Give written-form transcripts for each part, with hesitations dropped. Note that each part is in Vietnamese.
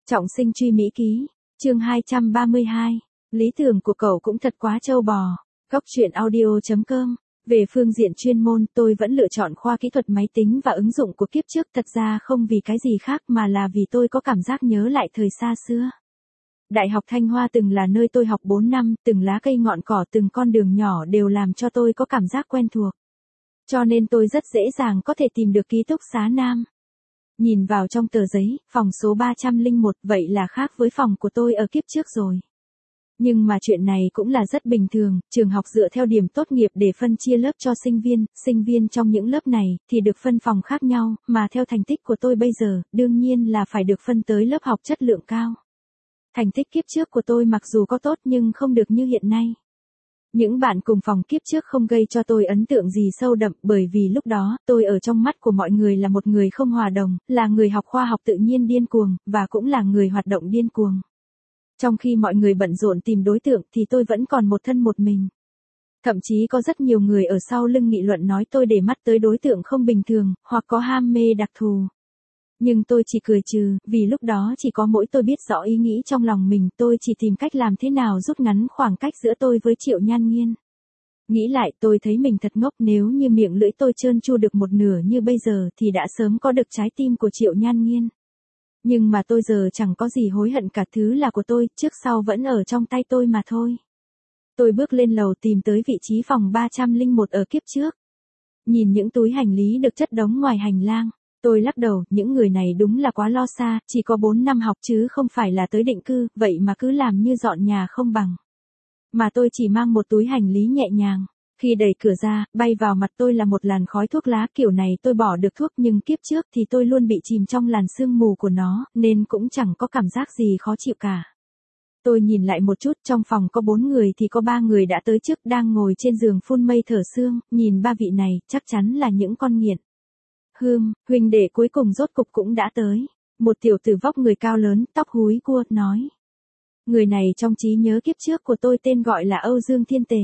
Trọng sinh truy Mỹ ký, chương 232, lý tưởng của cậu cũng thật quá trâu bò. Góc truyện audio.com. Về phương diện chuyên môn, tôi vẫn lựa chọn khoa kỹ thuật máy tính và ứng dụng của kiếp trước, thật ra không vì cái gì khác mà là vì tôi có cảm giác nhớ lại thời xa xưa. Đại học Thanh Hoa từng là nơi tôi học 4 năm, từng lá cây ngọn cỏ, từng con đường nhỏ đều làm cho tôi có cảm giác quen thuộc. Cho nên tôi rất dễ dàng có thể tìm được ký túc xá nam. Nhìn vào trong tờ giấy, phòng số 301, vậy là khác với phòng của tôi ở kiếp trước rồi. Nhưng mà chuyện này cũng là rất bình thường, trường học dựa theo điểm tốt nghiệp để phân chia lớp cho sinh viên trong những lớp này thì được phân phòng khác nhau, mà theo thành tích của tôi bây giờ, đương nhiên là phải được phân tới lớp học chất lượng cao. Thành tích kiếp trước của tôi mặc dù có tốt nhưng không được như hiện nay. Những bạn cùng phòng kiếp trước không gây cho tôi ấn tượng gì sâu đậm, bởi vì lúc đó, tôi ở trong mắt của mọi người là một người không hòa đồng, là người học khoa học tự nhiên điên cuồng, và cũng là người hoạt động điên cuồng. Trong khi mọi người bận rộn tìm đối tượng thì tôi vẫn còn một thân một mình. Thậm chí có rất nhiều người ở sau lưng nghị luận nói tôi để mắt tới đối tượng không bình thường, hoặc có ham mê đặc thù. Nhưng tôi chỉ cười trừ, vì lúc đó chỉ có mỗi tôi biết rõ ý nghĩ trong lòng mình, tôi chỉ tìm cách làm thế nào rút ngắn khoảng cách giữa tôi với Triệu Nhan Nghiên. Nghĩ lại tôi thấy mình thật ngốc, nếu như miệng lưỡi tôi trơn tru được một nửa như bây giờ thì đã sớm có được trái tim của Triệu Nhan Nghiên. Nhưng mà tôi giờ chẳng có gì hối hận cả, thứ là của tôi, trước sau vẫn ở trong tay tôi mà thôi. Tôi bước lên lầu tìm tới vị trí phòng 301 ở kiếp trước. Nhìn những túi hành lý được chất đống ngoài hành lang. Tôi lắc đầu, những người này đúng là quá lo xa, chỉ có 4 năm học chứ không phải là tới định cư, vậy mà cứ làm như dọn nhà không bằng. Mà tôi chỉ mang một túi hành lý nhẹ nhàng. Khi đẩy cửa ra, bay vào mặt tôi là một làn khói thuốc lá, kiểu này tôi bỏ được thuốc nhưng kiếp trước thì tôi luôn bị chìm trong làn sương mù của nó, nên cũng chẳng có cảm giác gì khó chịu cả. Tôi nhìn lại một chút, trong phòng có 4 người thì có 3 người đã tới trước, đang ngồi trên giường phun mây thở sương, nhìn 3 vị này, chắc chắn là những con nghiện. Huynh đệ cuối cùng rốt cục cũng đã tới. Một tiểu tử vóc người cao lớn, tóc húi cua, nói. Người này trong trí nhớ kiếp trước của tôi tên gọi là Âu Dương Thiên Tề.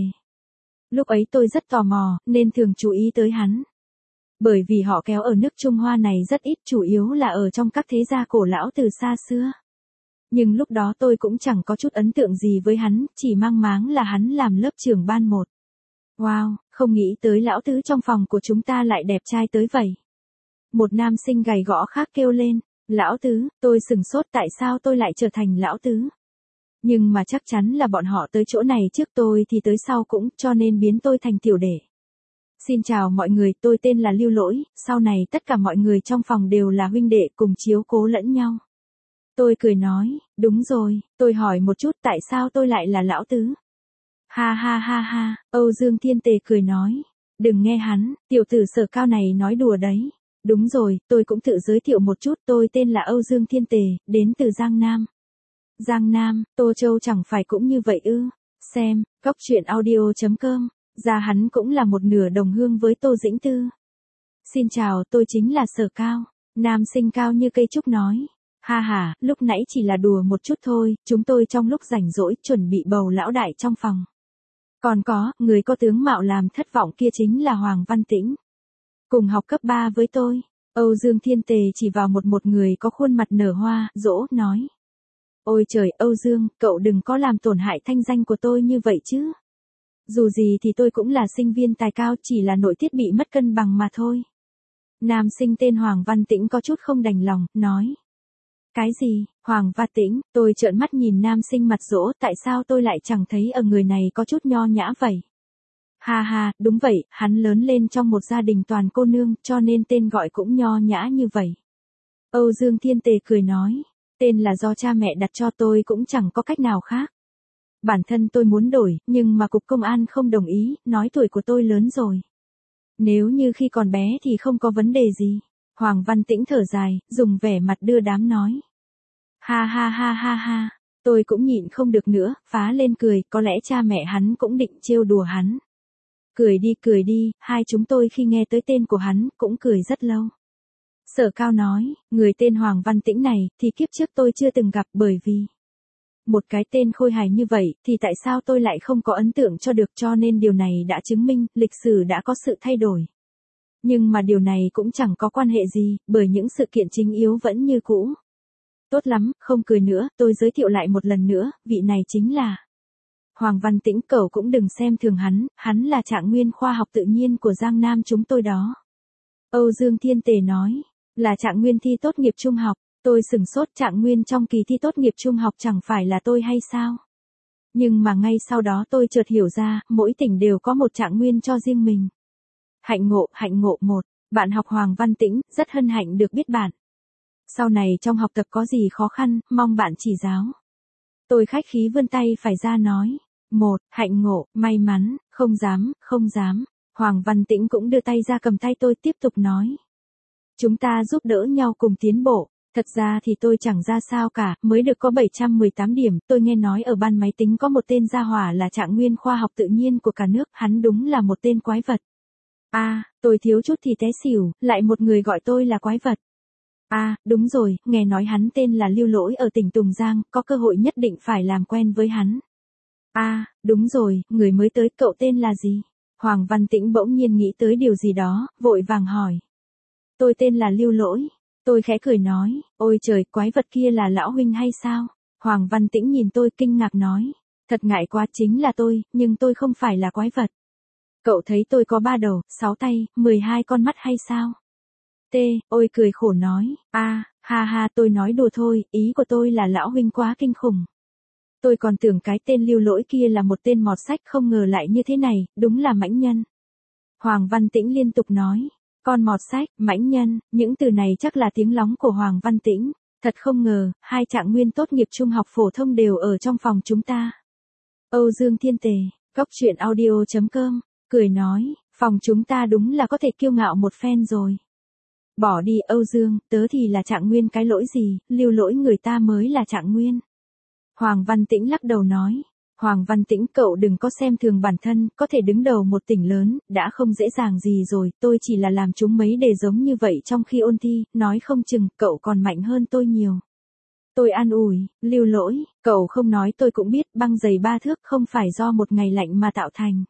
Lúc ấy tôi rất tò mò, nên thường chú ý tới hắn. Bởi vì họ kéo ở nước Trung Hoa này rất ít, chủ yếu là ở trong các thế gia cổ lão từ xa xưa. Nhưng lúc đó tôi cũng chẳng có chút ấn tượng gì với hắn, chỉ mang máng là hắn làm lớp trưởng ban 1. Wow, không nghĩ tới lão tứ trong phòng của chúng ta lại đẹp trai tới vậy. Một nam sinh gầy gõ khác kêu lên, lão tứ, tôi sửng sốt tại sao tôi lại trở thành lão tứ. Nhưng mà chắc chắn là bọn họ tới chỗ này trước tôi thì tới sau cũng, cho nên biến tôi thành tiểu đệ. Xin chào mọi người, tôi tên là Lưu Lỗi, sau này tất cả mọi người trong phòng đều là huynh đệ cùng chiếu cố lẫn nhau. Tôi cười nói, đúng rồi, tôi hỏi một chút tại sao tôi lại là lão tứ. Ha ha ha ha, Âu Dương Thiên Tề cười nói, đừng nghe hắn, tiểu tử Sở Cao này nói đùa đấy. Đúng rồi, tôi cũng tự giới thiệu một chút, tôi tên là Âu Dương Thiên Tề, đến từ Giang Nam. Giang Nam, Tô Châu chẳng phải cũng như vậy ư? Xem, góc truyện audio.com, ra hắn cũng là một nửa đồng hương với Tô Dĩnh Tư. Xin chào, tôi chính là Sở Cao. Nam sinh cao như cây trúc nói. Ha ha, lúc nãy chỉ là đùa một chút thôi, chúng tôi trong lúc rảnh rỗi chuẩn bị bầu lão đại trong phòng. Còn có, người có tướng mạo làm thất vọng kia chính là Hoàng Văn Tĩnh. Cùng học cấp 3 với tôi. Âu Dương Thiên Tề chỉ vào một người có khuôn mặt nở hoa, dỗ, nói. Ôi trời, Âu Dương, cậu đừng có làm tổn hại thanh danh của tôi như vậy chứ. Dù gì thì tôi cũng là sinh viên tài cao, chỉ là nội tiết bị mất cân bằng mà thôi. Nam sinh tên Hoàng Văn Tĩnh có chút không đành lòng, nói. Cái gì, Hoàng Văn Tĩnh, tôi trợn mắt nhìn nam sinh mặt dỗ, tại sao tôi lại chẳng thấy ở người này có chút nho nhã vậy. Ha ha, đúng vậy, hắn lớn lên trong một gia đình toàn cô nương, cho nên tên gọi cũng nho nhã như vậy. Âu Dương Thiên Tề cười nói, tên là do cha mẹ đặt cho, tôi cũng chẳng có cách nào khác. Bản thân tôi muốn đổi, nhưng mà cục công an không đồng ý, nói tuổi của tôi lớn rồi. Nếu như khi còn bé thì không có vấn đề gì. Hoàng Văn Tĩnh thở dài, dùng vẻ mặt đưa đám nói. Ha ha ha ha ha, tôi cũng nhịn không được nữa, phá lên cười, có lẽ cha mẹ hắn cũng định trêu đùa hắn. Cười đi, hai chúng tôi khi nghe tới tên của hắn, cũng cười rất lâu. Sở Cao nói, người tên Hoàng Văn Tĩnh này, thì kiếp trước tôi chưa từng gặp, bởi vì một cái tên khôi hài như vậy, thì tại sao tôi lại không có ấn tượng cho được, cho nên điều này đã chứng minh, lịch sử đã có sự thay đổi. Nhưng mà điều này cũng chẳng có quan hệ gì, bởi những sự kiện chính yếu vẫn như cũ. Tốt lắm, không cười nữa, tôi giới thiệu lại một lần nữa, vị này chính là Hoàng Văn Tĩnh. Cậu cũng đừng xem thường hắn là trạng nguyên khoa học tự nhiên của Giang Nam chúng tôi đó. Âu Dương Thiên Tề nói, là trạng nguyên thi tốt nghiệp trung học. Tôi sửng sốt, trạng nguyên trong kỳ thi tốt nghiệp trung học chẳng phải là tôi hay sao? Nhưng mà ngay sau đó tôi chợt hiểu ra, mỗi tỉnh đều có một trạng nguyên cho riêng mình. Hạnh ngộ một, bạn học Hoàng Văn Tĩnh, rất hân hạnh được biết bạn. Sau này trong học tập có gì khó khăn, mong bạn chỉ giáo. Tôi khách khí vươn tay phải ra nói. Một, hạnh ngộ, may mắn, không dám. Hoàng Văn Tĩnh cũng đưa tay ra cầm tay tôi tiếp tục nói. Chúng ta giúp đỡ nhau cùng tiến bộ. Thật ra thì tôi chẳng ra sao cả, mới được có 718 điểm, tôi nghe nói ở ban máy tính có một tên gia hỏa là trạng nguyên khoa học tự nhiên của cả nước, hắn đúng là một tên quái vật. Tôi thiếu chút thì té xỉu, lại một người gọi tôi là quái vật. Đúng rồi, nghe nói hắn tên là Lưu Lỗi ở tỉnh Tùng Giang, có cơ hội nhất định phải làm quen với hắn. Đúng rồi, người mới tới, cậu tên là gì? Hoàng Văn Tĩnh bỗng nhiên nghĩ tới điều gì đó, vội vàng hỏi. Tôi tên là Lưu Lỗi. Tôi khẽ cười nói, ôi trời, quái vật kia là lão huynh hay sao? Hoàng Văn Tĩnh nhìn tôi kinh ngạc nói, thật ngại quá, chính là tôi, nhưng tôi không phải là quái vật. Cậu thấy tôi có 3 đầu, 6 tay, 12 con mắt hay sao? Ôi cười khổ nói, ha, tôi nói đùa thôi, ý của tôi là lão huynh quá kinh khủng. Tôi còn tưởng cái tên Lưu Lỗi kia là một tên mọt sách, không ngờ lại như thế này, đúng là mãnh nhân. Hoàng Văn Tĩnh liên tục nói. Con mọt sách, mãnh nhân, những từ này chắc là tiếng lóng của Hoàng Văn Tĩnh. Thật không ngờ, hai trạng nguyên tốt nghiệp trung học phổ thông đều ở trong phòng chúng ta. Âu Dương Thiên Tề, goctruyện.audio.com, cười nói, phòng chúng ta đúng là có thể kiêu ngạo một phen rồi. Bỏ đi Âu Dương, tớ thì là trạng nguyên cái lỗi gì, Lưu Lỗi người ta mới là trạng nguyên. Hoàng Văn Tĩnh lắc đầu nói. Hoàng Văn Tĩnh, cậu đừng có xem thường bản thân, có thể đứng đầu một tỉnh lớn, đã không dễ dàng gì rồi, tôi chỉ là làm chúng mấy đề giống như vậy trong khi ôn thi, nói không chừng, cậu còn mạnh hơn tôi nhiều. Tôi an ủi, Lưu Lỗi, cậu không nói tôi cũng biết, băng giày 3 thước không phải do một ngày lạnh mà tạo thành.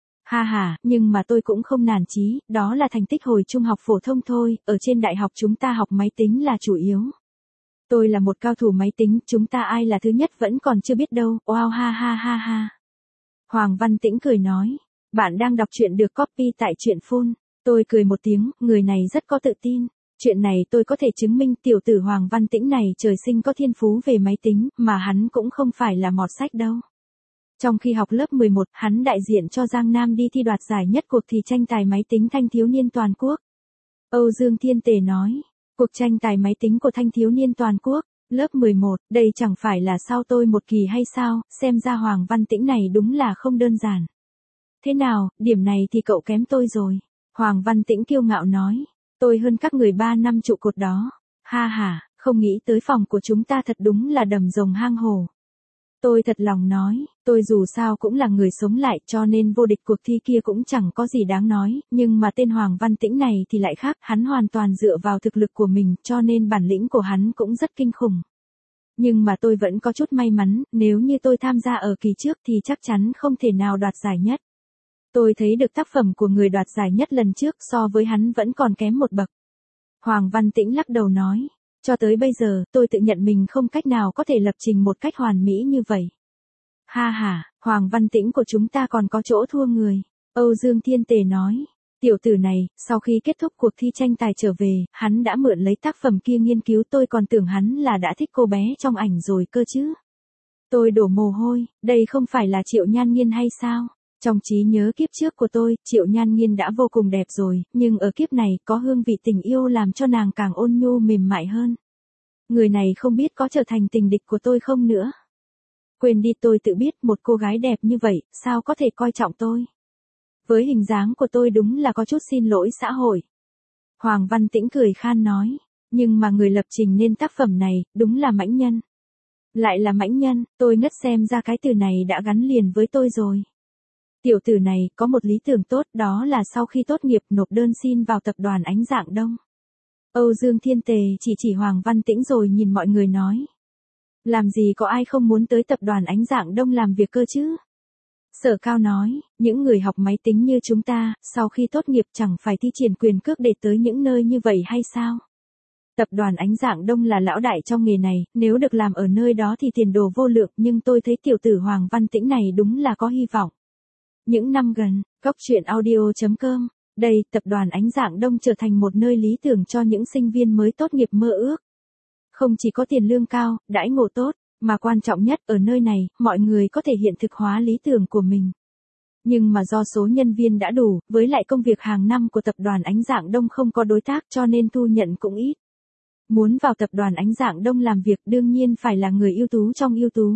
Nhưng mà tôi cũng không nản chí, đó là thành tích hồi trung học phổ thông thôi, ở trên đại học chúng ta học máy tính là chủ yếu. Tôi là một cao thủ máy tính, chúng ta ai là thứ nhất vẫn còn chưa biết đâu, wow ha. Hoàng Văn Tĩnh cười nói, bạn đang đọc truyện được copy tại truyện phone. Tôi cười một tiếng, người này rất có tự tin. Chuyện này tôi có thể chứng minh, tiểu tử Hoàng Văn Tĩnh này trời sinh có thiên phú về máy tính, mà hắn cũng không phải là mọt sách đâu. Trong khi học lớp 11, hắn đại diện cho Giang Nam đi thi đoạt giải nhất cuộc thi tranh tài máy tính thanh thiếu niên toàn quốc. Âu Dương Thiên Tề nói. Cuộc tranh tài máy tính của thanh thiếu niên toàn quốc, lớp 11, đây chẳng phải là sau tôi một kỳ hay sao, xem ra Hoàng Văn Tĩnh này đúng là không đơn giản. Thế nào, điểm này thì cậu kém tôi rồi. Hoàng Văn Tĩnh kiêu ngạo nói, tôi hơn các người 3 năm trụ cột đó. Không nghĩ tới phòng của chúng ta thật đúng là đầm rồng hang hổ. Tôi thật lòng nói, tôi dù sao cũng là người sống lại cho nên vô địch cuộc thi kia cũng chẳng có gì đáng nói, nhưng mà tên Hoàng Văn Tĩnh này thì lại khác, hắn hoàn toàn dựa vào thực lực của mình cho nên bản lĩnh của hắn cũng rất kinh khủng. Nhưng mà tôi vẫn có chút may mắn, nếu như tôi tham gia ở kỳ trước thì chắc chắn không thể nào đoạt giải nhất. Tôi thấy được tác phẩm của người đoạt giải nhất lần trước so với hắn vẫn còn kém một bậc. Hoàng Văn Tĩnh lắc đầu nói. Cho tới bây giờ, tôi tự nhận mình không cách nào có thể lập trình một cách hoàn mỹ như vậy. Hoàng Văn Tĩnh của chúng ta còn có chỗ thua người. Âu Dương Thiên Tề nói. Tiểu tử này, sau khi kết thúc cuộc thi tranh tài trở về, hắn đã mượn lấy tác phẩm kia nghiên cứu, tôi còn tưởng hắn là đã thích cô bé trong ảnh rồi cơ chứ. Tôi đổ mồ hôi, đây không phải là Triệu Nhan Nghiên hay sao? Trong trí nhớ kiếp trước của tôi, Triệu Nhan Nghiên đã vô cùng đẹp rồi, nhưng ở kiếp này có hương vị tình yêu làm cho nàng càng ôn nhu mềm mại hơn. Người này không biết có trở thành tình địch của tôi không nữa. Quên đi, tôi tự biết một cô gái đẹp như vậy, sao có thể coi trọng tôi. Với hình dáng của tôi đúng là có chút xin lỗi xã hội. Hoàng Văn Tĩnh cười khan nói, nhưng mà người lập trình nên tác phẩm này, đúng là mãnh nhân. Lại là mãnh nhân, tôi ngất, xem ra cái từ này đã gắn liền với tôi rồi. Tiểu tử này có một lý tưởng tốt, đó là sau khi tốt nghiệp nộp đơn xin vào tập đoàn Ánh Dạng Đông. Âu Dương Thiên Tề chỉ Hoàng Văn Tĩnh rồi nhìn mọi người nói. Làm gì có ai không muốn tới tập đoàn Ánh Dạng Đông làm việc cơ chứ? Sở Cao nói, những người học máy tính như chúng ta, sau khi tốt nghiệp chẳng phải thi triển quyền cước để tới những nơi như vậy hay sao? Tập đoàn Ánh Dạng Đông là lão đại trong nghề này, nếu được làm ở nơi đó thì tiền đồ vô lượng, nhưng tôi thấy tiểu tử Hoàng Văn Tĩnh này đúng là có hy vọng. Những năm gần, Cóc truyện audio.com, đây, tập đoàn Ánh Dạng Đông trở thành một nơi lý tưởng cho những sinh viên mới tốt nghiệp mơ ước. Không chỉ có tiền lương cao, đãi ngộ tốt, mà quan trọng nhất ở nơi này, mọi người có thể hiện thực hóa lý tưởng của mình. Nhưng mà do số nhân viên đã đủ, với lại công việc hàng năm của tập đoàn Ánh Dạng Đông không có đối tác cho nên thu nhận cũng ít. Muốn vào tập đoàn Ánh Dạng Đông làm việc đương nhiên phải là người ưu tú trong ưu tú.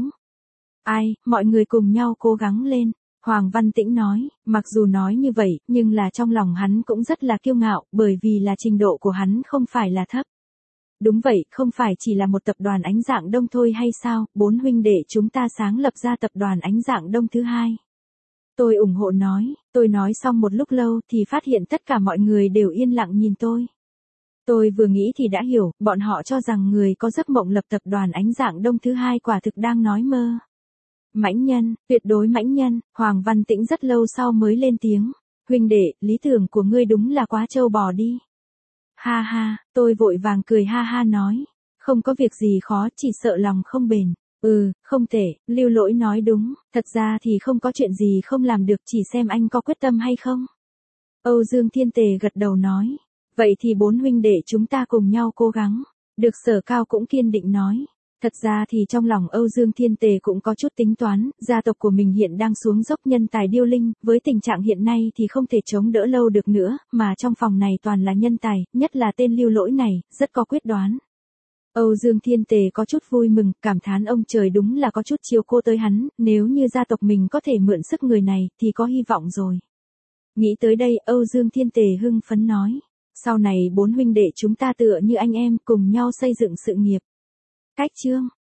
Ai, mọi người cùng nhau cố gắng lên. Hoàng Văn Tĩnh nói, mặc dù nói như vậy, nhưng là trong lòng hắn cũng rất là kiêu ngạo, bởi vì là trình độ của hắn không phải là thấp. Đúng vậy, không phải chỉ là một tập đoàn Ánh Dạng Đông thôi hay sao, 4 huynh đệ chúng ta sáng lập ra tập đoàn Ánh Dạng Đông thứ hai. Tôi ủng hộ nói, tôi nói xong một lúc lâu thì phát hiện tất cả mọi người đều yên lặng nhìn tôi. Tôi vừa nghĩ thì đã hiểu, bọn họ cho rằng người có giấc mộng lập tập đoàn Ánh Dạng Đông thứ hai quả thực đang nói mơ. Mãnh nhân, tuyệt đối mãnh nhân, Hoàng Văn Tĩnh rất lâu sau mới lên tiếng. Huynh đệ, lý tưởng của ngươi đúng là quá trâu bò đi. Ha ha, tôi vội vàng cười ha ha nói. Không có việc gì khó, chỉ sợ lòng không bền. Không thể, Lưu Lỗi nói đúng, thật ra thì không có chuyện gì không làm được, chỉ xem anh có quyết tâm hay không. Âu Dương Thiên Tề gật đầu nói. Vậy thì 4 huynh đệ chúng ta cùng nhau cố gắng. Được Sở Cao cũng kiên định nói. Thật ra thì trong lòng Âu Dương Thiên Tề cũng có chút tính toán, gia tộc của mình hiện đang xuống dốc nhân tài điêu linh, với tình trạng hiện nay thì không thể chống đỡ lâu được nữa, mà trong phòng này toàn là nhân tài, nhất là tên Lưu Lỗi này, rất có quyết đoán. Âu Dương Thiên Tề có chút vui mừng, cảm thán ông trời đúng là có chút chiếu cố tới hắn, nếu như gia tộc mình có thể mượn sức người này thì có hy vọng rồi. Nghĩ tới đây, Âu Dương Thiên Tề hưng phấn nói, sau này 4 huynh đệ chúng ta tựa như anh em cùng nhau xây dựng sự nghiệp. Cách chương